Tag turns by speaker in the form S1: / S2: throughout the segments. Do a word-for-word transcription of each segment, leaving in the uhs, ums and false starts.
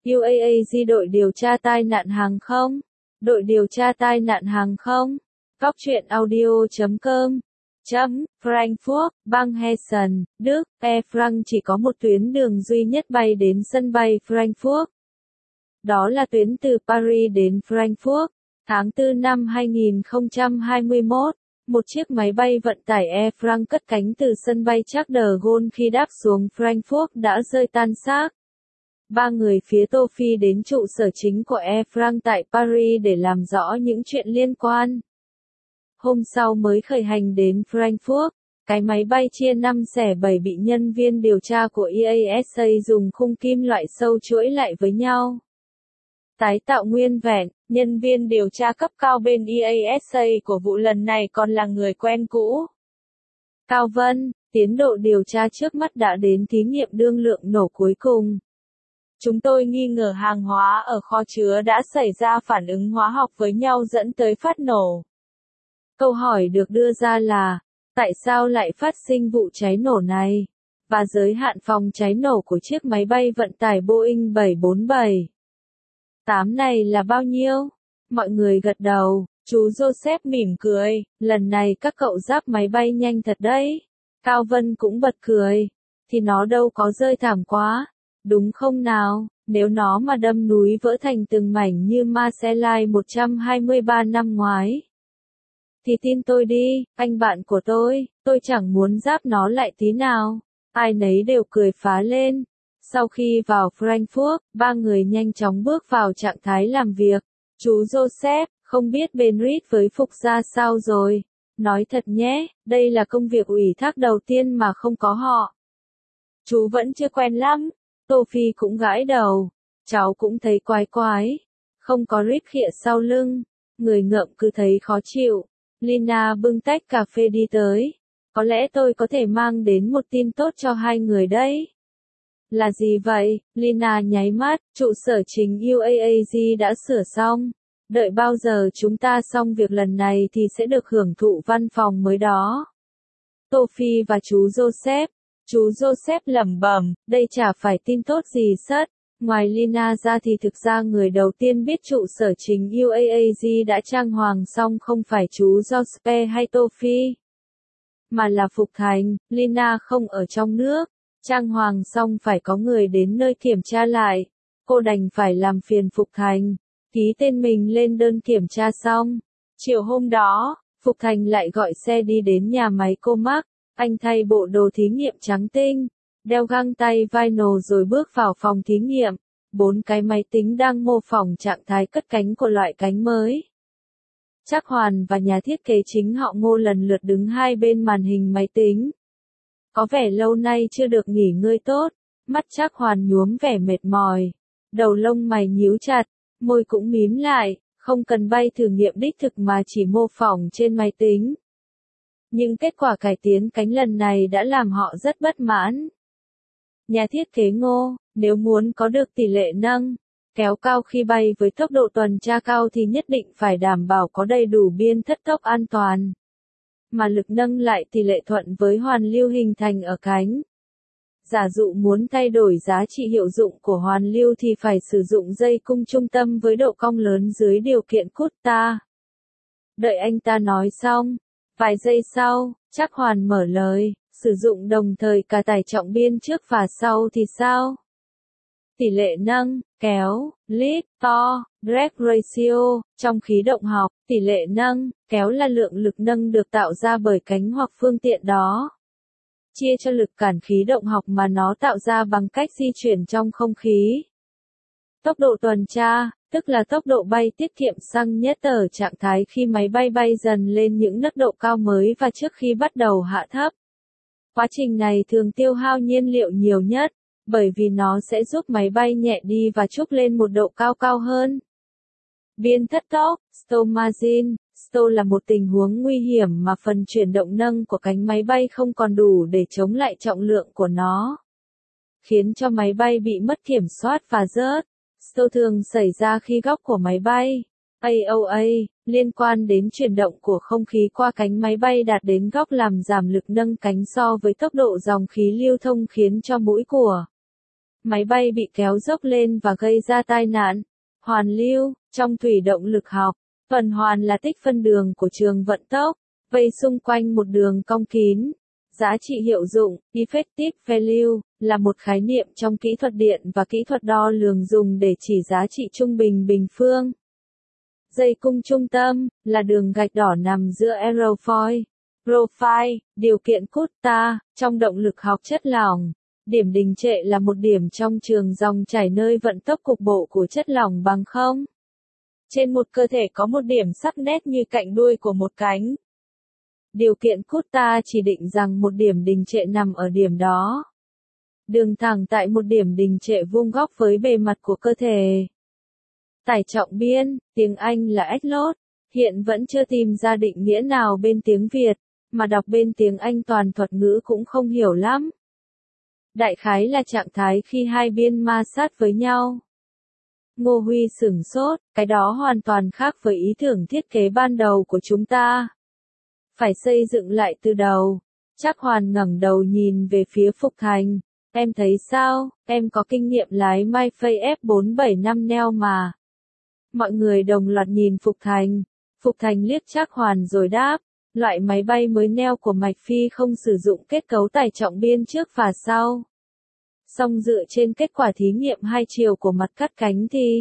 S1: u a a giê đội điều tra tai nạn hàng không. Đội điều tra tai nạn hàng không. Góc truyện audio chấm com. Chấm, Frankfurt, bang Hessen, Đức, Air France chỉ có một tuyến đường duy nhất bay đến sân bay Frankfurt. Đó là tuyến từ Paris đến Frankfurt. Tháng tư năm hai nghìn không trăm hai mươi mốt, một chiếc máy bay vận tải Air France cất cánh từ sân bay Charles de Gaulle khi đáp xuống Frankfurt đã rơi tan xác. Ba người phía Tô Phi đến trụ sở chính của Air France tại Paris để làm rõ những chuyện liên quan. Hôm sau mới khởi hành đến Frankfurt, cái máy bay chia năm xẻ bảy bị nhân viên điều tra của e a ét a dùng khung kim loại sâu chuỗi lại với nhau. Tái tạo nguyên vẹn, nhân viên điều tra cấp cao bên e a ét a của vụ lần này còn là người quen cũ. Cao Vân, tiến độ điều tra trước mắt đã đến thí nghiệm đương lượng nổ cuối cùng. Chúng tôi nghi ngờ hàng hóa ở kho chứa đã xảy ra phản ứng hóa học với nhau dẫn tới phát nổ. Câu hỏi được đưa ra là, tại sao lại phát sinh vụ cháy nổ này? Và giới hạn phòng cháy nổ của chiếc máy bay vận tải Boeing bảy bốn bảy tám này là bao nhiêu? Mọi người gật đầu, chú Joseph mỉm cười, lần này các cậu giáp máy bay nhanh thật đấy. Cao Vân cũng bật cười, thì nó đâu có rơi thảm quá, đúng không nào, nếu nó mà đâm núi vỡ thành từng mảnh như Marseille một trăm hai mươi ba năm ngoái. Thì tin tôi đi, anh bạn của tôi, tôi chẳng muốn giáp nó lại tí nào. Ai nấy đều cười phá lên. Sau khi vào Frankfurt, ba người nhanh chóng bước vào trạng thái làm việc. Chú Joseph, không biết bên Reed với Phục ra sao rồi. Nói thật nhé, đây là công việc ủy thác đầu tiên mà không có họ. Chú vẫn chưa quen lắm. Tô Phi cũng gãi đầu. Cháu cũng thấy quái quái. Không có Reed khịa sau lưng. Người ngợm cứ thấy khó chịu. Lina bưng tách cà phê đi tới. Có lẽ tôi có thể mang đến một tin tốt cho hai người đấy. Là gì vậy? Lina nháy mắt, trụ sở chính u a a giê đã sửa xong. Đợi bao giờ chúng ta xong việc lần này thì sẽ được hưởng thụ văn phòng mới đó. Tô Phi và chú Joseph. Chú Joseph lẩm bẩm, đây chả phải tin tốt gì sất. Ngoài Lina ra thì thực ra người đầu tiên biết trụ sở chính u a a giê đã trang hoàng xong không phải chú Joseph hay Tô Phi, mà là Phục Thành. Lina không ở trong nước. Trang hoàng xong phải có người đến nơi kiểm tra lại. Cô đành phải làm phiền Phục Thành. Ký tên mình lên đơn kiểm tra xong. Chiều hôm đó, Phục Thành lại gọi xe đi đến nhà máy cô Mark. Anh thay bộ đồ thí nghiệm trắng tinh, đeo găng tay vinyl rồi bước vào phòng thí nghiệm. Bốn cái máy tính đang mô phỏng trạng thái cất cánh của loại cánh mới. Trác Hoàn và nhà thiết kế chính họ Ngô lần lượt đứng hai bên màn hình máy tính. Có vẻ lâu nay chưa được nghỉ ngơi tốt, mắt Trác Hoàn nhuốm vẻ mệt mỏi. Đầu lông mày nhíu chặt, môi cũng mím lại, không cần bay thử nghiệm đích thực mà chỉ mô phỏng trên máy tính. Nhưng kết quả cải tiến cánh lần này đã làm họ rất bất mãn. Nhà thiết kế Ngô, nếu muốn có được tỷ lệ nâng, kéo cao khi bay với tốc độ tuần tra cao thì nhất định phải đảm bảo có đầy đủ biên thất tốc an toàn. Mà lực nâng lại tỷ lệ thuận với hoàn lưu hình thành ở cánh. Giả dụ muốn thay đổi giá trị hiệu dụng của hoàn lưu thì phải sử dụng dây cung trung tâm với độ cong lớn dưới điều kiện cút ta. Đợi anh ta nói xong. Vài giây sau, Trác Hoàn mở lời, sử dụng đồng thời cả tải trọng biên trước và sau thì sao? Tỷ lệ nâng, kéo, lift, to, drag ratio, trong khí động học, tỷ lệ nâng, kéo là lượng lực nâng được tạo ra bởi cánh hoặc phương tiện đó. Chia cho lực cản khí động học mà nó tạo ra bằng cách di chuyển trong không khí. Tốc độ tuần tra, tức là tốc độ bay tiết kiệm xăng nhất ở trạng thái khi máy bay bay dần lên những nấc độ cao mới và trước khi bắt đầu hạ thấp. Quá trình này thường tiêu hao nhiên liệu nhiều nhất, bởi vì nó sẽ giúp máy bay nhẹ đi và trúc lên một độ cao cao hơn. Biên thất tốc, stall margin. Stall là một tình huống nguy hiểm mà phần chuyển động nâng của cánh máy bay không còn đủ để chống lại trọng lượng của nó, khiến cho máy bay bị mất kiểm soát và rớt. Stall thường xảy ra khi góc của máy bay, a o a, liên quan đến chuyển động của không khí qua cánh máy bay đạt đến góc làm giảm lực nâng cánh so với tốc độ dòng khí lưu thông khiến cho mũi của máy bay bị kéo dốc lên và gây ra tai nạn. Hoàn lưu, trong thủy động lực học, tuần hoàn là tích phân đường của trường vận tốc, vây xung quanh một đường cong kín. Giá trị hiệu dụng, effective value, là một khái niệm trong kỹ thuật điện và kỹ thuật đo lường dùng để chỉ giá trị trung bình bình phương. Dây cung trung tâm, là đường gạch đỏ nằm giữa aerofoil, profile, điều kiện Coulter, trong động lực học chất lỏng. Điểm đình trệ là một điểm trong trường dòng chảy nơi vận tốc cục bộ của chất lỏng bằng không. Trên một cơ thể có một điểm sắc nét như cạnh đuôi của một cánh. Điều kiện Coulter chỉ định rằng một điểm đình trệ nằm ở điểm đó. Đường thẳng tại một điểm đình trệ vuông góc với bề mặt của cơ thể. Tải trọng biên, tiếng Anh là ếch lốt, hiện vẫn chưa tìm ra định nghĩa nào bên tiếng Việt, mà đọc bên tiếng Anh toàn thuật ngữ cũng không hiểu lắm. Đại khái là trạng thái khi hai biên ma sát với nhau. Ngô Huy sửng sốt, cái đó hoàn toàn khác với ý tưởng thiết kế ban đầu của chúng ta. Phải xây dựng lại từ đầu. Trác Hoàn ngẩng đầu nhìn về phía Phục Thành. Em thấy sao, em có kinh nghiệm lái Mayfair F bốn bảy năm neo mà. Mọi người đồng loạt nhìn Phục Thành. Phục Thành liếc Trác Hoàn rồi đáp, loại máy bay mới neo của Mạch Phi không sử dụng kết cấu tải trọng biên trước và sau. Song dựa trên kết quả thí nghiệm hai chiều của mặt cắt cánh thì...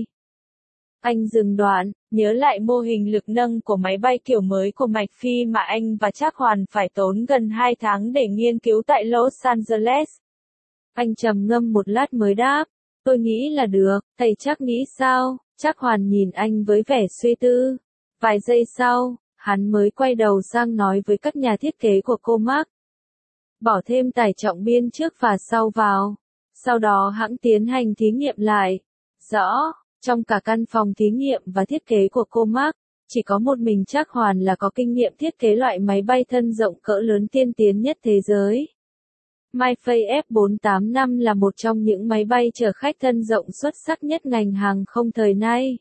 S1: Anh dừng đoạn, nhớ lại mô hình lực nâng của máy bay kiểu mới của Mạch Phi mà anh và Trác Hoàn phải tốn gần hai tháng để nghiên cứu tại Los Angeles. Anh trầm ngâm một lát mới đáp, tôi nghĩ là được, thầy Trác nghĩ sao? Trác Hoàn nhìn anh với vẻ suy tư. Vài giây sau, hắn mới quay đầu sang nói với các nhà thiết kế của Comac. Bỏ thêm tải trọng biên trước và sau vào. Sau đó hãng tiến hành thí nghiệm lại. Rõ, trong cả căn phòng thí nghiệm và thiết kế của Comac, chỉ có một mình Trác Hoàn là có kinh nghiệm thiết kế loại máy bay thân rộng cỡ lớn tiên tiến nhất thế giới. Mayfair F bốn tám năm là một trong những máy bay chở khách thân rộng xuất sắc nhất ngành hàng không thời nay.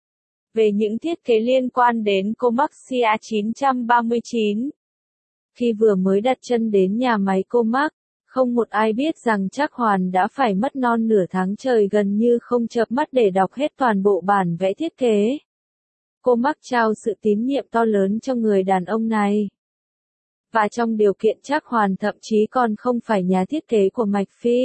S1: Về những thiết kế liên quan đến Comac C A chín ba chín. Khi vừa mới đặt chân đến nhà máy Comac, không một ai biết rằng Trác Hoàn đã phải mất non nửa tháng trời gần như không chợp mắt để đọc hết toàn bộ bản vẽ thiết kế. Comac trao sự tín nhiệm to lớn cho người đàn ông này. Và trong điều kiện Trác Hoàn thậm chí còn không phải nhà thiết kế của Mạch Phi.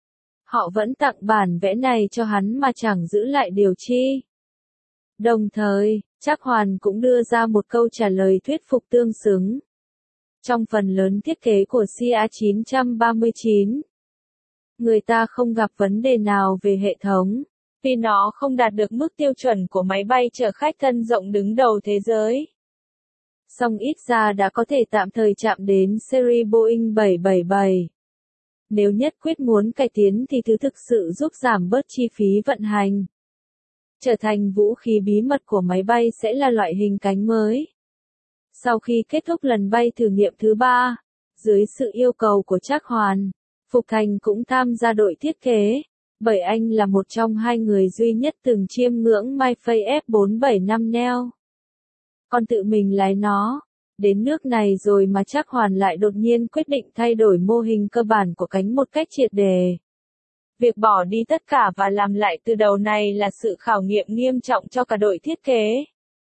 S1: Họ vẫn tặng bản vẽ này cho hắn mà chẳng giữ lại điều chi. Đồng thời, Trác Hoàn cũng đưa ra một câu trả lời thuyết phục tương xứng. Trong phần lớn thiết kế của C A chín ba chín, người ta không gặp vấn đề nào về hệ thống, vì nó không đạt được mức tiêu chuẩn của máy bay chở khách thân rộng đứng đầu thế giới. Song ít ra đã có thể tạm thời chạm đến series Boeing bảy bảy bảy. Nếu nhất quyết muốn cải tiến thì thứ thực sự giúp giảm bớt chi phí vận hành, trở thành vũ khí bí mật của máy bay sẽ là loại hình cánh mới. Sau khi kết thúc lần bay thử nghiệm thứ ba, dưới sự yêu cầu của Trác Hoàn, Phục Thành cũng tham gia đội thiết kế, bởi anh là một trong hai người duy nhất từng chiêm ngưỡng Mayfair F bốn bảy năm neo. Còn tự mình lái nó, đến nước này rồi mà Trác Hoàn lại đột nhiên quyết định thay đổi mô hình cơ bản của cánh một cách triệt để. Việc bỏ đi tất cả và làm lại từ đầu này là sự khảo nghiệm nghiêm trọng cho cả đội thiết kế.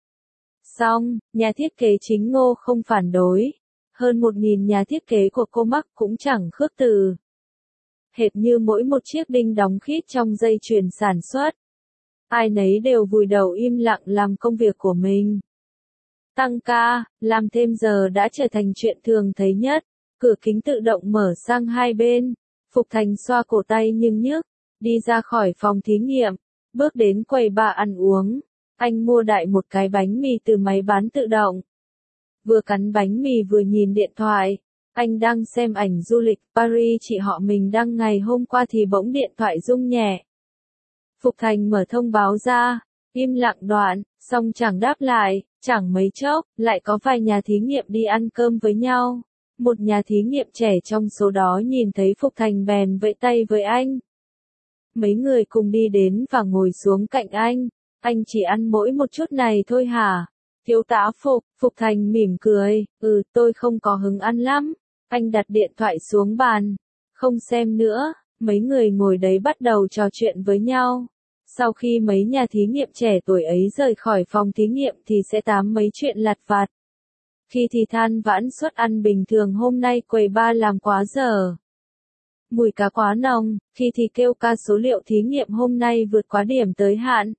S1: Song, nhà thiết kế chính Ngô không phản đối. Hơn một nghìn nhà thiết kế của Comac cũng chẳng khước từ. Hệt như mỗi một chiếc đinh đóng khít trong dây chuyền sản xuất. Ai nấy đều vùi đầu im lặng làm công việc của mình. Tăng ca, làm thêm giờ đã trở thành chuyện thường thấy nhất. Cửa kính tự động mở sang hai bên. Phục Thành xoa cổ tay nhưng nhức, đi ra khỏi phòng thí nghiệm, bước đến quầy bar ăn uống. Anh mua đại một cái bánh mì từ máy bán tự động. Vừa cắn bánh mì vừa nhìn điện thoại. Anh đang xem ảnh du lịch Paris chị họ mình đăng ngày hôm qua thì bỗng điện thoại rung nhẹ. Phục Thành mở thông báo ra, im lặng đoạn, xong chẳng đáp lại, chẳng mấy chốc, lại có vài nhà thí nghiệm đi ăn cơm với nhau. Một nhà thí nghiệm trẻ trong số đó nhìn thấy Phục Thành bèn vẫy tay với anh. Mấy người cùng đi đến và ngồi xuống cạnh anh. Anh chỉ ăn mỗi một chút này thôi hả? Thiếu tá Phục, Phục Thành mỉm cười, ừ tôi không có hứng ăn lắm. Anh đặt điện thoại xuống bàn. Không xem nữa, Mấy người ngồi đấy bắt đầu trò chuyện với nhau. Sau khi mấy nhà thí nghiệm trẻ tuổi ấy rời khỏi phòng thí nghiệm thì sẽ tám mấy chuyện lặt vặt. Khi thì than vãn suất ăn bình thường hôm nay quầy ba làm quá giờ. Mùi cá quá nồng, khi thì kêu ca số liệu thí nghiệm hôm nay vượt quá điểm tới hạn.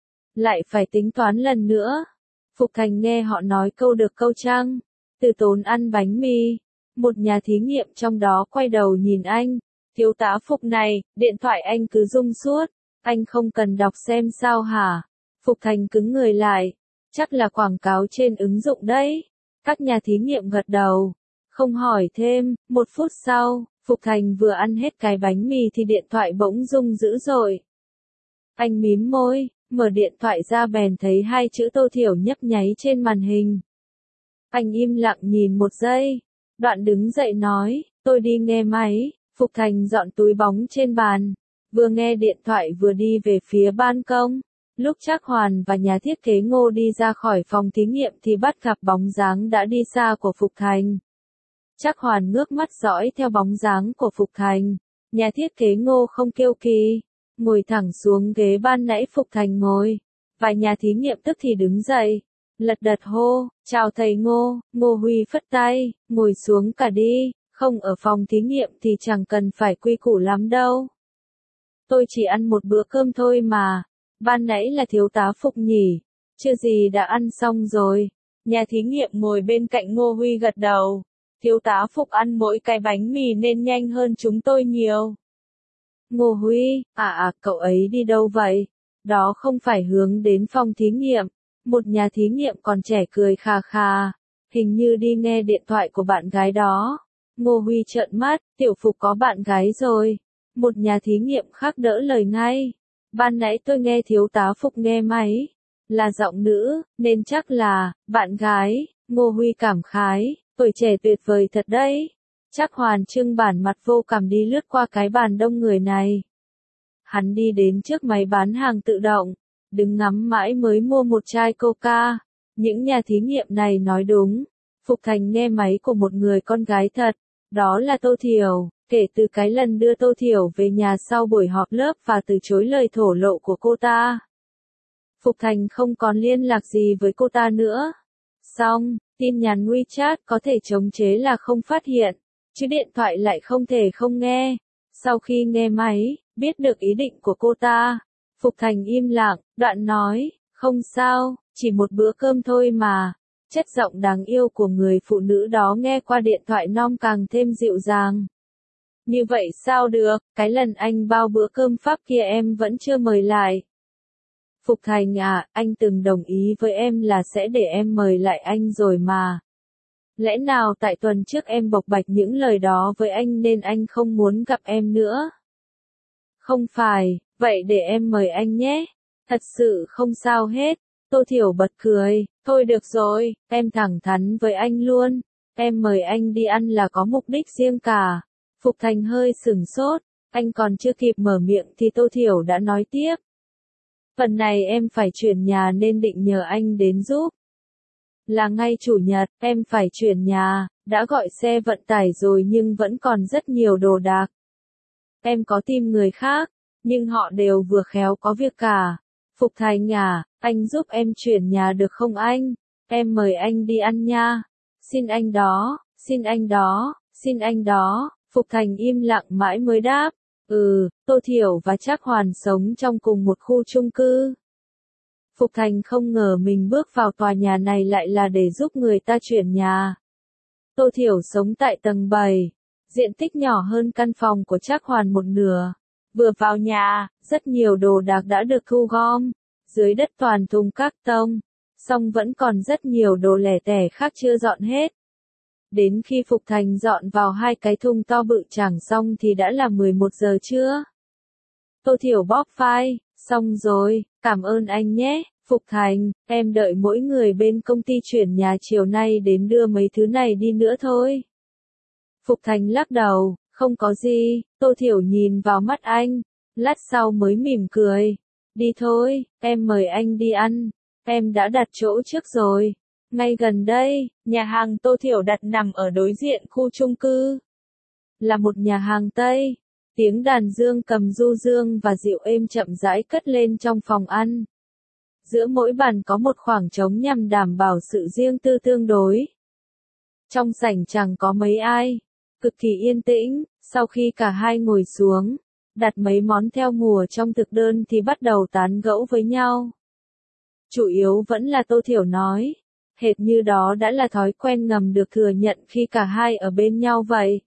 S1: Lại phải tính toán lần nữa. Phục Thành nghe họ nói câu được câu trăng. Từ Tốn ăn bánh mì. Một nhà thí nghiệm trong đó quay đầu nhìn anh. Thiếu tá Phục này, điện thoại anh cứ rung suốt. Anh không cần đọc xem sao hả? Phục Thành cứng người lại. Chắc là quảng cáo trên ứng dụng đấy. Các nhà thí nghiệm gật đầu. Không hỏi thêm, một phút sau, Phục Thành vừa ăn hết cái bánh mì thì điện thoại bỗng rung dữ dội. Anh mím môi, mở điện thoại ra bèn thấy hai chữ Tô Thiểu nhấp nháy trên màn hình. Anh im lặng nhìn một giây. Đoạn đứng dậy nói, tôi đi nghe máy. Phục Thành dọn túi bóng trên bàn. Vừa nghe điện thoại vừa đi về phía ban công. Lúc Trác Hoàn và nhà thiết kế Ngô đi ra khỏi phòng thí nghiệm thì bắt gặp bóng dáng đã đi xa của Phục Thành. Trác Hoàn ngước mắt dõi theo bóng dáng của Phục Thành. Nhà thiết kế Ngô không kiêu kỳ. Ngồi thẳng xuống ghế ban nãy Phục Thành ngồi. Vài nhà thí nghiệm tức thì đứng dậy. Lật đật hô, chào thầy Ngô. Ngô Huy phất tay, ngồi xuống cả đi. Không ở phòng thí nghiệm thì chẳng cần phải quy củ lắm đâu. Tôi chỉ ăn một bữa cơm thôi mà. Ban nãy là thiếu tá Phục nhỉ? Chưa gì đã ăn xong rồi. Nhà thí nghiệm ngồi bên cạnh Ngô Huy gật đầu. Thiếu tá Phục ăn mỗi cái bánh mì nên nhanh hơn chúng tôi nhiều. Ngô Huy, à à, cậu ấy đi đâu vậy? Đó không phải hướng đến phòng thí nghiệm. Một nhà thí nghiệm còn trẻ cười khà khà. Hình như đi nghe điện thoại của bạn gái đó. Ngô Huy trợn mắt, tiểu Phục có bạn gái rồi. Một nhà thí nghiệm khác đỡ lời ngay. Ban nãy tôi nghe thiếu tá Phục nghe máy. Là giọng nữ, nên chắc là, bạn gái. Ngô Huy cảm khái, tuổi trẻ tuyệt vời thật đấy. Trác Hoàn trưng bản mặt vô cảm đi lướt qua cái bàn đông người này. Hắn đi đến trước máy bán hàng tự động. Đứng ngắm mãi mới mua một chai Coca. Những nhà thí nghiệm này nói đúng. Phục Thành nghe máy của một người con gái thật. Đó là Tô Thiểu. Kể từ cái lần đưa Tô Thiểu về nhà sau buổi họp lớp và từ chối lời thổ lộ của cô ta. Phục Thành không còn liên lạc gì với cô ta nữa. Xong, tin nhắn WeChat có thể chống chế là không phát hiện, chứ điện thoại lại không thể không nghe. Sau khi nghe máy, biết được ý định của cô ta, Phục Thành im lặng, đoạn nói, không sao, chỉ một bữa cơm thôi mà. Chất giọng đáng yêu của người phụ nữ đó nghe qua điện thoại non càng thêm dịu dàng. Như vậy sao được, cái lần anh bao bữa cơm Pháp kia em vẫn chưa mời lại. Phục Thành à, anh từng đồng ý với em là sẽ để em mời lại anh rồi mà. Lẽ nào tại tuần trước em bộc bạch những lời đó với anh nên anh không muốn gặp em nữa? Không phải, vậy để em mời anh nhé. Thật sự không sao hết. Tô Thiểu bật cười, thôi được rồi, em thẳng thắn với anh luôn. Em mời anh đi ăn là có mục đích riêng cả. Phục Thành hơi sửng sốt, anh còn chưa kịp mở miệng thì Tô Thiểu đã nói tiếp. Phần này em phải chuyển nhà nên định nhờ anh đến giúp. Là ngay chủ nhật, em phải chuyển nhà, đã gọi xe vận tải rồi nhưng vẫn còn rất nhiều đồ đạc. Em có tìm người khác, nhưng họ đều vừa khéo có việc cả. Phục Thành à, anh giúp em chuyển nhà được không anh? Em mời anh đi ăn nha. Xin anh đó, xin anh đó, xin anh đó. Phục Thành im lặng mãi mới đáp. Ừ, Tô Thiểu và Trác Hoàn sống trong cùng một khu chung cư. Phục Thành không ngờ mình bước vào tòa nhà này lại là để giúp người ta chuyển nhà. Tô Thiểu sống tại tầng bảy, diện tích nhỏ hơn căn phòng của Trác Hoàn một nửa. Vừa vào nhà, rất nhiều đồ đạc đã được thu gom, dưới đất toàn thùng các tông, song vẫn còn rất nhiều đồ lẻ tẻ khác chưa dọn hết. Đến khi Phục Thành dọn vào hai cái thùng to bự chẳng xong thì đã là mười một giờ trưa. Tô Thiểu bóp vai, xong rồi, cảm ơn anh nhé, Phục Thành, em đợi mỗi người bên công ty chuyển nhà chiều nay đến đưa mấy thứ này đi nữa thôi. Phục Thành lắc đầu, không có gì, Tô Thiểu nhìn vào mắt anh, lát sau mới mỉm cười. Đi thôi, em mời anh đi ăn, em đã đặt chỗ trước rồi. Ngay gần đây, nhà hàng Tô Thiểu đặt nằm ở đối diện khu chung cư. Là một nhà hàng Tây. Tiếng đàn dương cầm du dương và dịu êm chậm rãi cất lên trong phòng ăn. Giữa mỗi bàn có một khoảng trống nhằm đảm bảo sự riêng tư tương đối. Trong sảnh chẳng có mấy ai, cực kỳ yên tĩnh, sau khi cả hai ngồi xuống, đặt mấy món theo mùa trong thực đơn thì bắt đầu tán gẫu với nhau. Chủ yếu vẫn là Tô Thiểu nói, hệt như đó đã là thói quen ngầm được thừa nhận khi cả hai ở bên nhau vậy.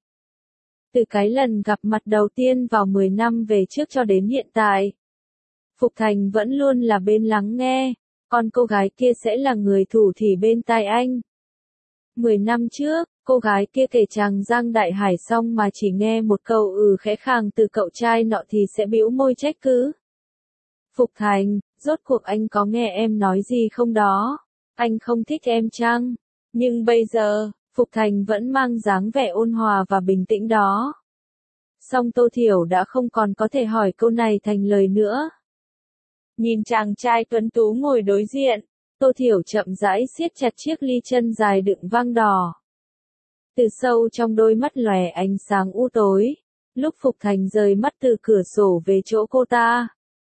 S1: Từ cái lần gặp mặt đầu tiên vào mười năm về trước cho đến hiện tại, Phục Thành vẫn luôn là bên lắng nghe, còn cô gái kia sẽ là người thủ thỉ bên tai anh. Mười năm trước, cô gái kia kể chàng Giang Đại Hải xong mà chỉ nghe một câu ừ khẽ khàng từ cậu trai nọ thì sẽ bĩu môi trách cứ. Phục Thành, rốt cuộc anh có nghe em nói gì không đó? Anh không thích em chăng? Nhưng bây giờ, Phục Thành vẫn mang dáng vẻ ôn hòa và bình tĩnh đó. Song Tô Thiểu đã không còn có thể hỏi câu này thành lời nữa. Nhìn chàng trai tuấn tú ngồi đối diện, Tô Thiểu chậm rãi siết chặt chiếc ly chân dài đựng vang đỏ. Từ sâu trong đôi mắt lòe ánh sáng u tối, lúc Phục Thành rời mắt từ cửa sổ về chỗ cô ta.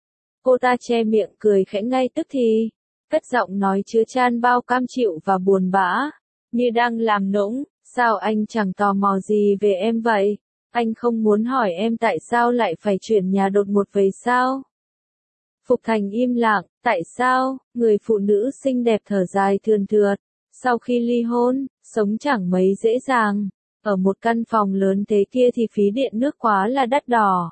S1: Cô ta che miệng cười khẽ ngay tức thì, cất giọng nói chứa chan bao cam chịu và buồn bã, như đang làm nũng, sao anh chẳng tò mò gì về em vậy? Anh không muốn hỏi em tại sao lại phải chuyển nhà đột ngột vậy sao? Phục Thành im lặng, tại sao? Người phụ nữ xinh đẹp thở dài thườn thượt, sau khi ly hôn, sống chẳng mấy dễ dàng, ở một căn phòng lớn thế kia thì phí điện nước quá là đắt đỏ.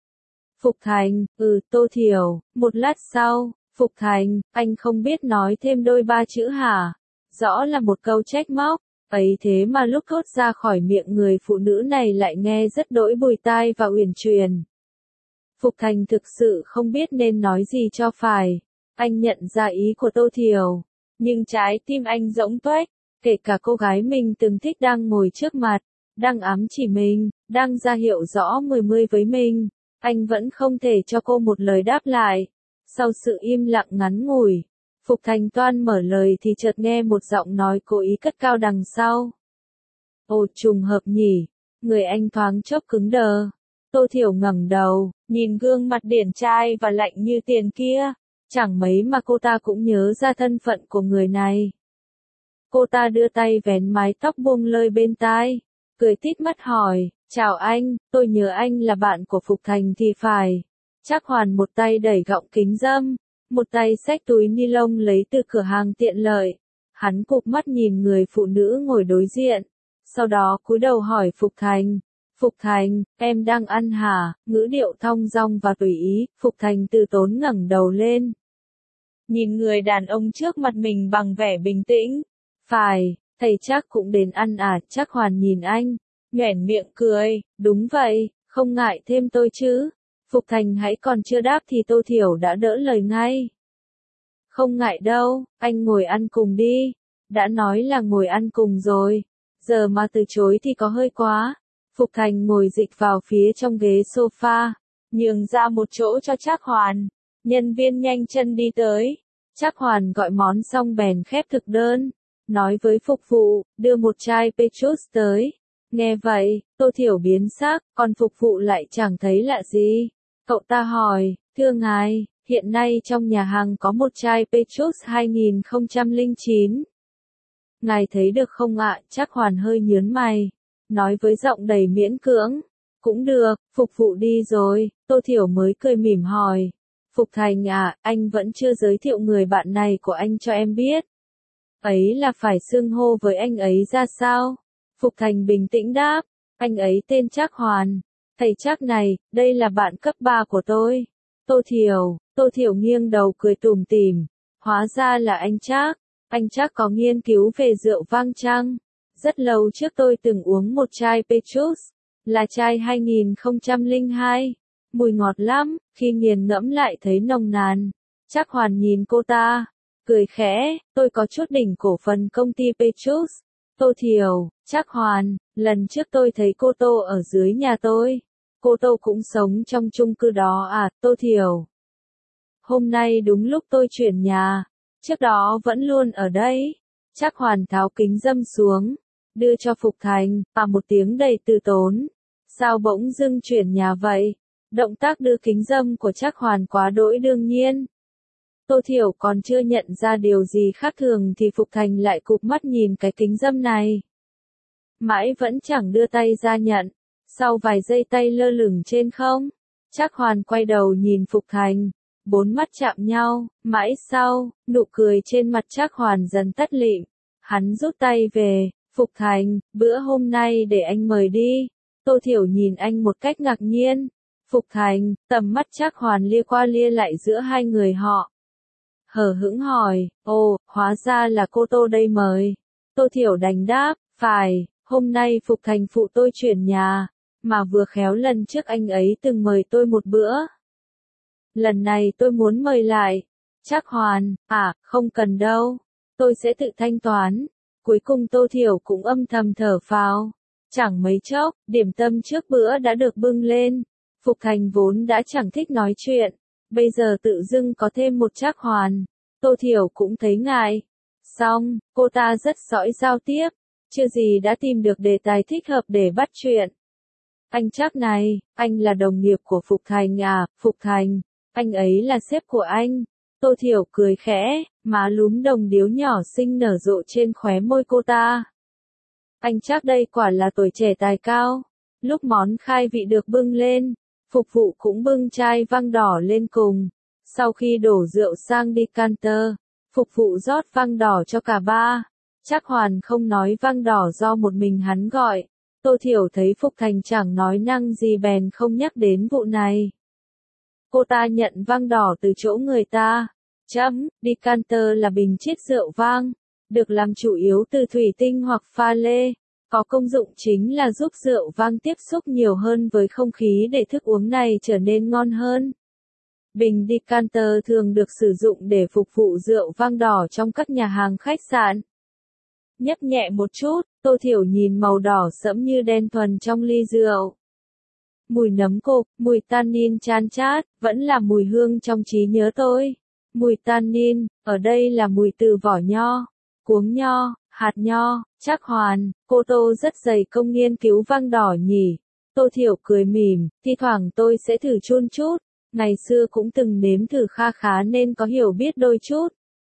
S1: Phục Thành, ừ, Tô Thiểu, một lát sau, Phục Thành, anh không biết nói thêm đôi ba chữ hả? Rõ là một câu trách móc, ấy thế mà lúc thốt ra khỏi miệng người phụ nữ này lại nghe rất đỗi bùi tai và uyển chuyển. Phục Thành thực sự không biết nên nói gì cho phải. Anh nhận ra ý của Tô Thiểu, nhưng trái tim anh rỗng tuếch, kể cả cô gái mình từng thích đang ngồi trước mặt, đang ám chỉ mình, đang ra hiệu rõ mười mươi với mình, anh vẫn không thể cho cô một lời đáp lại. Sau sự im lặng ngắn ngủi, Phục Thành toan mở lời thì chợt nghe một giọng nói cố ý cất cao đằng sau. Ồ, trùng hợp nhỉ, người anh thoáng chốc cứng đờ. Tô Thiểu ngẩng đầu, nhìn gương mặt điển trai và lạnh như tiền kia, chẳng mấy mà cô ta cũng nhớ ra thân phận của người này. Cô ta đưa tay vén mái tóc buông lơi bên tai, cười tít mắt hỏi, chào anh, tôi nhớ anh là bạn của Phục Thành thì phải. Trác Hoàn một tay đẩy gọng kính râm, một tay xách túi ni lông lấy từ cửa hàng tiện lợi. Hắn cụp mắt nhìn người phụ nữ ngồi đối diện, sau đó cúi đầu hỏi Phục Thành. Phục Thành, em đang ăn hả? Ngữ điệu thong dong và tùy ý, Phục Thành từ tốn ngẩng đầu lên. Nhìn người đàn ông trước mặt mình bằng vẻ bình tĩnh. Phải, thầy Trác cũng đến ăn à? Trác Hoàn nhìn anh, nhoẻn miệng cười, đúng vậy, không ngại thêm tôi chứ. Phục Thành hãy còn chưa đáp thì Tô Thiểu đã đỡ lời ngay. Không ngại đâu, anh ngồi ăn cùng đi. Đã nói là ngồi ăn cùng rồi, giờ mà từ chối thì có hơi quá. Phục Thành ngồi dịch vào phía trong ghế sofa, nhường ra một chỗ cho Trác Hoàn. Nhân viên nhanh chân đi tới. Trác Hoàn gọi món xong bèn khép thực đơn, nói với phục vụ, đưa một chai Petrus tới. Nghe vậy, Tô Thiểu biến sắc, còn phục vụ lại chẳng thấy lạ gì. Cậu ta hỏi, thưa ngài, hiện nay trong nhà hàng có một chai Petrus hai không không chín. Ngài thấy được không ạ? Trác Hoàn hơi nhớn mày, nói với giọng đầy miễn cưỡng. Cũng được, phục vụ đi rồi. Tô Thiểu mới cười mỉm hỏi. Phục Thành à, anh vẫn chưa giới thiệu người bạn này của anh cho em biết. Ấy là phải xưng hô với anh ấy ra sao? Phục Thành bình tĩnh đáp, anh ấy tên Trác Hoàn. Thầy Trác này, đây là bạn cấp ba của tôi. Tô Thiểu, Tô Thiểu nghiêng đầu cười tủm tỉm. Hóa ra là anh Trác. Anh Trác có nghiên cứu về rượu vang chăng? Rất lâu trước tôi từng uống một chai Petrus, là chai hai không không hai. Mùi ngọt lắm, khi nghiền ngẫm lại thấy nồng nàn. Trác Hoàn nhìn cô ta, cười khẽ, tôi có chút đỉnh cổ phần công ty Petrus. Tô Thiểu, Trác Hoàn, lần trước tôi thấy cô Tô ở dưới nhà tôi. Cô Tô cũng sống trong chung cư đó à? Tô Thiểu. Hôm nay đúng lúc tôi chuyển nhà, trước đó vẫn luôn ở đây. Trác Hoàn tháo kính râm xuống, đưa cho Phục Thành, và một tiếng đầy từ tốn. Sao bỗng dưng chuyển nhà vậy? Động tác đưa kính dâm của Trác Hoàn quá đỗi đương nhiên. Tô Thiểu còn chưa nhận ra điều gì khác thường thì Phục Thành lại cụp mắt nhìn cái kính dâm này. Mãi vẫn chẳng đưa tay ra nhận. Sau vài giây tay lơ lửng trên không, Trác Hoàn quay đầu nhìn Phục Thành. Bốn mắt chạm nhau, mãi sau, nụ cười trên mặt Trác Hoàn dần tắt lịm. Hắn rút tay về, Phục Thành, bữa hôm nay để anh mời đi. Tô Thiểu nhìn anh một cách ngạc nhiên. Phục Thành, tầm mắt Trác Hoàn lia qua lia lại giữa hai người họ. Hờ hững hỏi, ồ, hóa ra là cô Tô đây mời. Tô Thiểu đành đáp, phải, hôm nay Phục Thành phụ tôi chuyển nhà, mà vừa khéo lần trước anh ấy từng mời tôi một bữa. Lần này tôi muốn mời lại. Trác Hoàn, à, không cần đâu, tôi sẽ tự thanh toán. Cuối cùng Tô Thiểu cũng âm thầm thở phào. Chẳng mấy chốc, điểm tâm trước bữa đã được bưng lên. Phục Thành vốn đã chẳng thích nói chuyện, bây giờ tự dưng có thêm một Trác Hoàn. Tô Thiểu cũng thấy ngại. Xong, cô ta rất giỏi giao tiếp, chưa gì đã tìm được đề tài thích hợp để bắt chuyện. Anh Trác này, anh là đồng nghiệp của Phục Thành à? Phục Thành, anh ấy là sếp của anh. Tô Thiểu cười khẽ, má lúm đồng điếu nhỏ xinh nở rộ trên khóe môi cô ta. Anh Trác đây quả là tuổi trẻ tài cao. Lúc món khai vị được bưng lên, phục vụ cũng bưng chai vang đỏ lên cùng. Sau khi đổ rượu sang decanter, phục vụ rót vang đỏ cho cả ba. Trác Hoàn không nói vang đỏ do một mình hắn gọi. Tô Thiểu thấy Phục Thành chẳng nói năng gì bèn không nhắc đến vụ này. Cô ta nhận vang đỏ từ chỗ người ta. Chấm, decanter là bình chiết rượu vang, được làm chủ yếu từ thủy tinh hoặc pha lê. Có công dụng chính là giúp rượu vang tiếp xúc nhiều hơn với không khí để thức uống này trở nên ngon hơn. Bình decanter thường được sử dụng để phục vụ rượu vang đỏ trong các nhà hàng khách sạn. Nhấp nhẹ một chút, Tô Thiểu nhìn màu đỏ sẫm như đen thuần trong ly rượu. Mùi nấm cục, mùi tannin chan chát, vẫn là mùi hương trong trí nhớ tôi. Mùi tannin, ở đây là mùi từ vỏ nho, cuống nho, hạt nho. Trác Hoàn, cô Tô rất dày công nghiên cứu vang đỏ nhỉ. Tô Thiểu cười mỉm, thi thoảng tôi sẽ thử chun chút. Ngày xưa cũng từng nếm thử kha khá nên có hiểu biết đôi chút.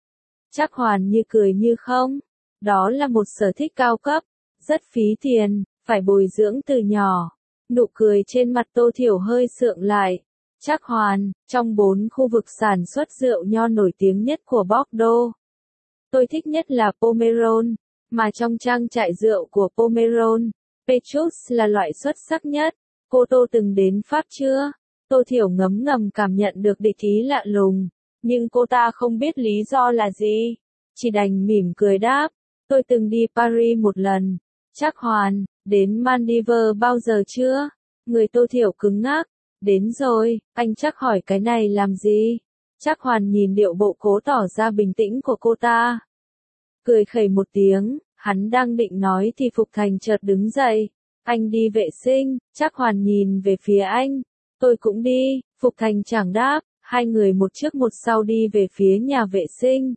S1: Trác Hoàn như cười như không. Đó là một sở thích cao cấp, rất phí tiền, phải bồi dưỡng từ nhỏ. Nụ cười trên mặt Tô Thiểu hơi sượng lại. Trác Hoàn, trong bốn khu vực sản xuất rượu nho nổi tiếng nhất của Bordeaux, tôi thích nhất là Pomerol, mà trong trang trại rượu của Pomerol, Petrus là loại xuất sắc nhất. Cô Tô từng đến Pháp chưa? Tô Thiểu ngấm ngầm cảm nhận được địch ý lạ lùng, nhưng cô ta không biết lý do là gì. Chỉ đành mỉm cười đáp, tôi từng đi Paris một lần. Trác Hoàn, đến Maldives bao giờ chưa? Người Tô Thiểu cứng ngắc. Đến rồi, anh Trác hỏi cái này làm gì? Trác Hoàn nhìn điệu bộ cố tỏ ra bình tĩnh của cô ta. Cười khẩy một tiếng, hắn đang định nói thì Phục Thành chợt đứng dậy. Anh đi vệ sinh. Trác Hoàn nhìn về phía anh. Tôi cũng đi. Phục Thành chẳng đáp, hai người một trước một sau đi về phía nhà vệ sinh.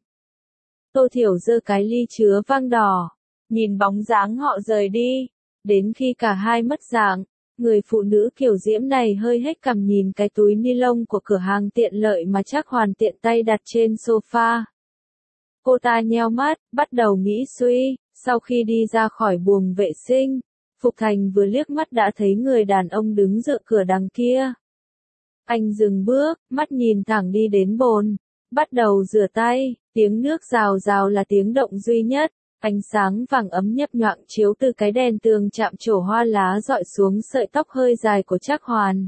S1: Tô Thiểu giơ cái ly chứa vang đỏ, nhìn bóng dáng họ rời đi. Đến khi cả hai mất dạng, người phụ nữ kiểu diễm này hơi hết cằm nhìn cái túi ni lông của cửa hàng tiện lợi mà Trác Hoàn tiện tay đặt trên sofa. Cô ta nheo mắt, bắt đầu nghĩ suy. Sau khi đi ra khỏi buồng vệ sinh, Phục Thành vừa liếc mắt đã thấy người đàn ông đứng dựa cửa đằng kia. Anh dừng bước, mắt nhìn thẳng đi đến bồn, bắt đầu rửa tay. Tiếng nước rào rào là tiếng động duy nhất. Ánh sáng vàng ấm nhấp nhoạng chiếu từ cái đèn tường chạm trổ hoa lá dọi xuống sợi tóc hơi dài của Trác Hoàn,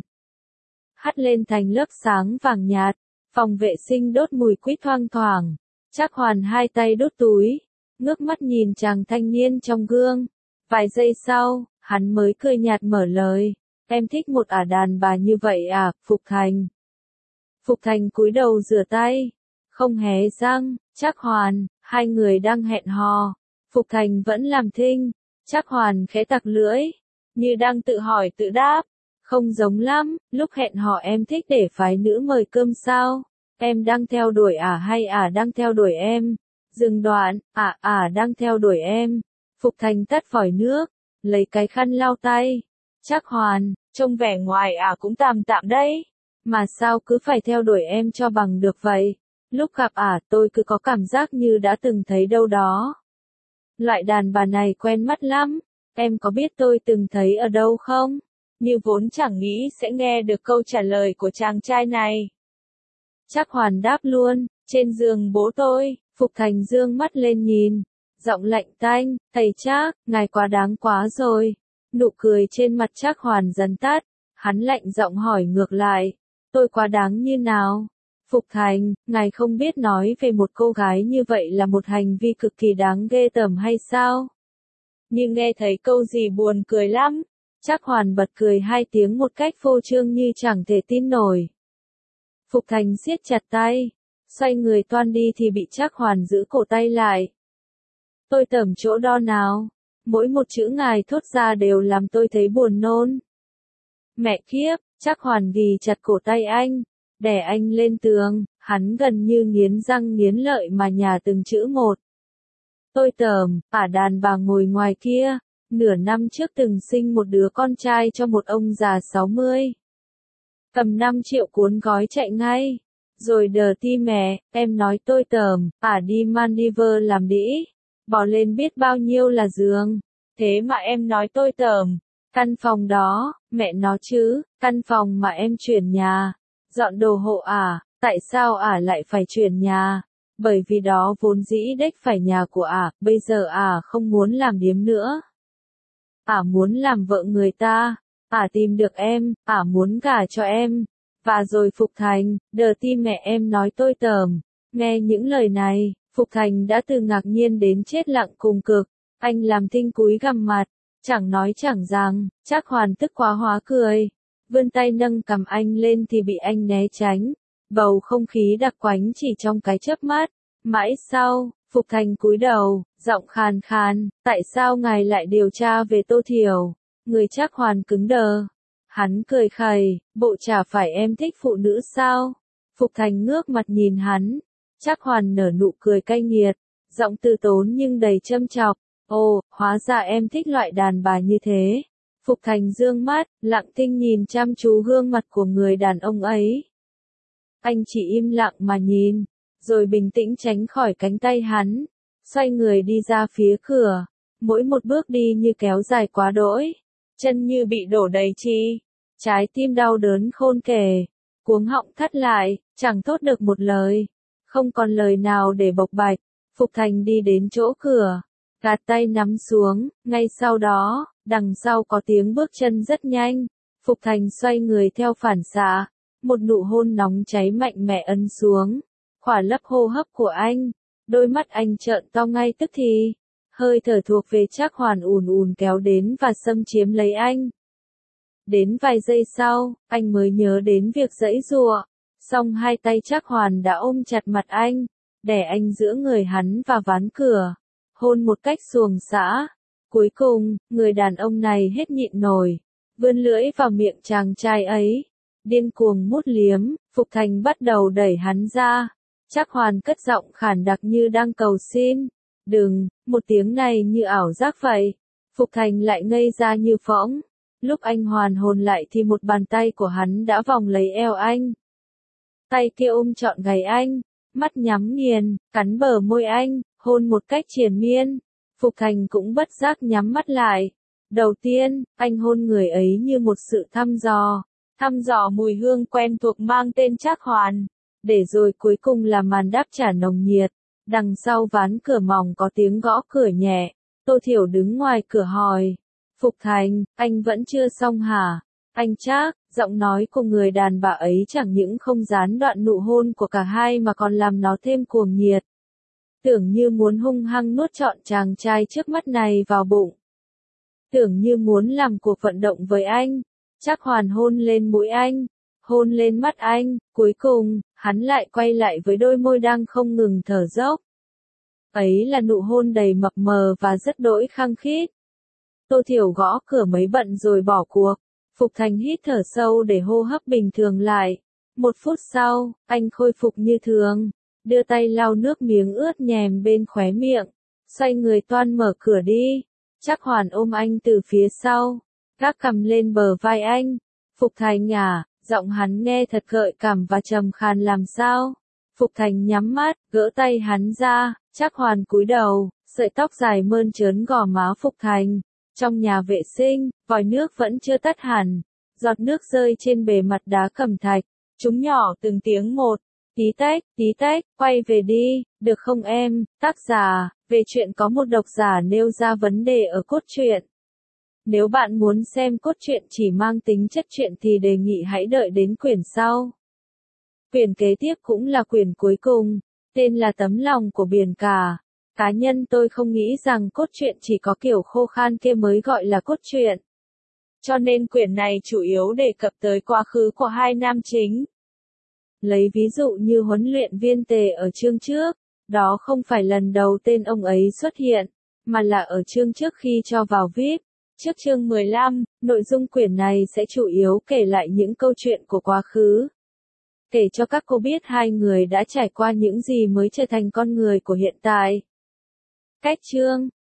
S1: hắt lên thành lớp sáng vàng nhạt. Phòng vệ sinh đốt mùi quýt thoang thoảng. Trác Hoàn hai tay đút túi, ngước mắt nhìn chàng thanh niên trong gương. Vài giây sau, hắn mới cười nhạt mở lời. Em thích một ả đàn bà như vậy à, Phục Thành? Phục Thành cúi đầu rửa tay, không hé răng. Trác Hoàn, hai người đang hẹn hò. Phục Thành vẫn làm thinh. Trác Hoàn khẽ tặc lưỡi, như đang tự hỏi tự đáp. Không giống lắm, lúc hẹn hò em thích để phái nữ mời cơm sao? Em đang theo đuổi ả hay ả đang theo đuổi em? Dừng đoạn, ả ả đang theo đuổi em. Phục Thành tắt vòi nước, lấy cái khăn lau tay. Trác Hoàn, trông vẻ ngoài ả cũng tạm tạm đấy. Mà sao cứ phải theo đuổi em cho bằng được vậy? Lúc gặp ả tôi cứ có cảm giác như đã từng thấy đâu đó. Loại đàn bà này quen mắt lắm. Em có biết tôi từng thấy ở đâu không? Như vốn chẳng nghĩ sẽ nghe được câu trả lời của chàng trai này. Trác Hoàn đáp luôn, trên giường bố tôi. Phục Thành dương mắt lên nhìn, giọng lạnh tanh, thầy Trác, ngài quá đáng quá rồi. Nụ cười trên mặt Trác Hoàn dần tắt, hắn lạnh giọng hỏi ngược lại, tôi quá đáng như nào? Phục Thành, ngài không biết nói về một cô gái như vậy là một hành vi cực kỳ đáng ghê tởm hay sao? Nhưng nghe thấy câu gì buồn cười lắm. Trác Hoàn bật cười hai tiếng một cách phô trương như chẳng thể tin nổi. Phục Thành siết chặt tay, xoay người toan đi thì bị Trác Hoàn giữ cổ tay lại. Tôi tởm chỗ đo nào? Mỗi một chữ ngài thốt ra đều làm tôi thấy buồn nôn. Mẹ kiếp, Trác Hoàn ghì chặt cổ tay anh, đè anh lên tường, hắn gần như nghiến răng nghiến lợi mà nhả từng chữ một. Tôi tởm, ả đàn bà ngồi ngoài kia, nửa năm trước từng sinh một đứa con trai cho một ông già sáu mươi. Cầm năm triệu cuốn gói chạy ngay. Rồi đờ ti mẹ, em nói tôi tởm, ả đi Maldives làm đĩ. Bỏ lên biết bao nhiêu là giường. Thế mà em nói tôi tởm. Căn phòng đó, mẹ nó chứ, căn phòng mà em chuyển nhà. Dọn đồ hộ ả, tại sao ả lại phải chuyển nhà? Bởi vì đó vốn dĩ đếch phải nhà của ả, bây giờ ả không muốn làm điếm nữa. Ả muốn làm vợ người ta, ả tìm được em, ả muốn gả cho em. Và rồi Phục Thành, đờ ti mẹ em nói tôi tởm. Nghe những lời này, Phục Thành đã từ ngạc nhiên đến chết lặng cùng cực. Anh làm thinh cúi gằm mặt, chẳng nói chẳng rằng, Trác Hoàn tức quá hóa cười. Vươn tay nâng cầm anh lên thì bị anh né tránh. Bầu không khí đặc quánh chỉ trong cái chớp mắt. Mãi sau, Phục Thành cúi đầu, giọng khàn khàn, tại sao ngài lại điều tra về Tô Thiểu? Người Trác Hoàn cứng đờ. Hắn cười khẩy, bộ chả phải em thích phụ nữ sao? Phục Thành ngước mặt nhìn hắn. Trác Hoàn nở nụ cười cay nghiệt, giọng từ tốn nhưng đầy châm chọc. Ồ, hóa ra em thích loại đàn bà như thế. Phục Thành dương mắt, lặng thinh nhìn chăm chú gương mặt của người đàn ông ấy. Anh chỉ im lặng mà nhìn, rồi bình tĩnh tránh khỏi cánh tay hắn, xoay người đi ra phía cửa. Mỗi một bước đi như kéo dài quá đỗi, chân như bị đổ đầy chi. Trái tim đau đớn khôn kể, cuống họng thắt lại, chẳng thốt được một lời. Không còn lời nào để bộc bạch, Phục Thành đi đến chỗ cửa, gạt tay nắm xuống, ngay sau đó, đằng sau có tiếng bước chân rất nhanh. Phục Thành xoay người theo phản xạ, một nụ hôn nóng cháy mạnh mẽ ấn xuống, khỏa lấp hô hấp của anh. Đôi mắt anh trợn to ngay tức thì, hơi thở thuộc về Trác Hoàn ùn ùn kéo đến và xâm chiếm lấy anh. Đến vài giây sau, anh mới nhớ đến việc giãy giụa, song hai tay Trác Hoàn đã ôm chặt mặt anh, đè anh giữa người hắn và ván cửa, hôn một cách xuồng xã. Cuối cùng, người đàn ông này hết nhịn nổi, vươn lưỡi vào miệng chàng trai ấy, điên cuồng mút liếm. Phục Thành bắt đầu đẩy hắn ra. Trác Hoàn cất giọng khản đặc như đang cầu xin. Đừng, một tiếng này như ảo giác vậy. Phục Thành lại ngây ra như phỗng. Lúc anh hoàn hồn lại thì một bàn tay của hắn đã vòng lấy eo anh. Tay kia ôm trọn gáy anh, mắt nhắm nghiền, cắn bờ môi anh, hôn một cách triền miên. Phục Thành cũng bất giác nhắm mắt lại. Đầu tiên, anh hôn người ấy như một sự thăm dò, thăm dò mùi hương quen thuộc mang tên Trác Hoàn. Để rồi cuối cùng là màn đáp trả nồng nhiệt. Đằng sau ván cửa mỏng có tiếng gõ cửa nhẹ. Tô Thiểu đứng ngoài cửa hỏi. Phục Thành, anh vẫn chưa xong hả? Anh Trác, giọng nói của người đàn bà ấy chẳng những không gián đoạn nụ hôn của cả hai mà còn làm nó thêm cuồng nhiệt. Tưởng như muốn hung hăng nuốt trọn chàng trai trước mắt này vào bụng. Tưởng như muốn làm cuộc vận động với anh. Trác Hoàn hôn lên mũi anh, hôn lên mắt anh, cuối cùng, hắn lại quay lại với đôi môi đang không ngừng thở dốc. Ấy là nụ hôn đầy mập mờ và rất đỗi khăng khít. Tô Thiểu gõ cửa mấy bận rồi bỏ cuộc. Phục Thành hít thở sâu để hô hấp bình thường lại. Một phút sau, anh khôi phục như thường, đưa tay lau nước miếng ướt nhèm bên khóe miệng, xoay người toan mở cửa đi. Trác Hoàn ôm anh từ phía sau, gác cầm lên bờ vai anh. Phục Thành à, giọng hắn nghe thật gợi cảm và trầm khàn làm sao. Phục Thành nhắm mắt, gỡ tay hắn ra, Trác Hoàn cúi đầu, sợi tóc dài mơn trớn gò má Phục Thành. Trong nhà vệ sinh, vòi nước vẫn chưa tắt hẳn, giọt nước rơi trên bề mặt đá cẩm thạch, chúng nhỏ từng tiếng một, tí tách, tí tách, quay về đi, được không em, tác giả, về chuyện có một độc giả nêu ra vấn đề ở cốt truyện. Nếu bạn muốn xem cốt truyện chỉ mang tính chất truyện thì đề nghị hãy đợi đến quyển sau. Quyển kế tiếp cũng là quyển cuối cùng, tên là Tấm lòng của biển cả. Cá nhân tôi không nghĩ rằng cốt truyện chỉ có kiểu khô khan kia mới gọi là cốt truyện. Cho nên quyển này chủ yếu đề cập tới quá khứ của hai nam chính. Lấy ví dụ như huấn luyện viên Tề ở chương trước, đó không phải lần đầu tên ông ấy xuất hiện, mà là ở chương trước khi cho vào vi ai pi. Trước chương mười lăm, nội dung quyển này sẽ chủ yếu kể lại những câu chuyện của quá khứ. Kể cho các cô biết hai người đã trải qua những gì mới trở thành con người của hiện tại. Cách chương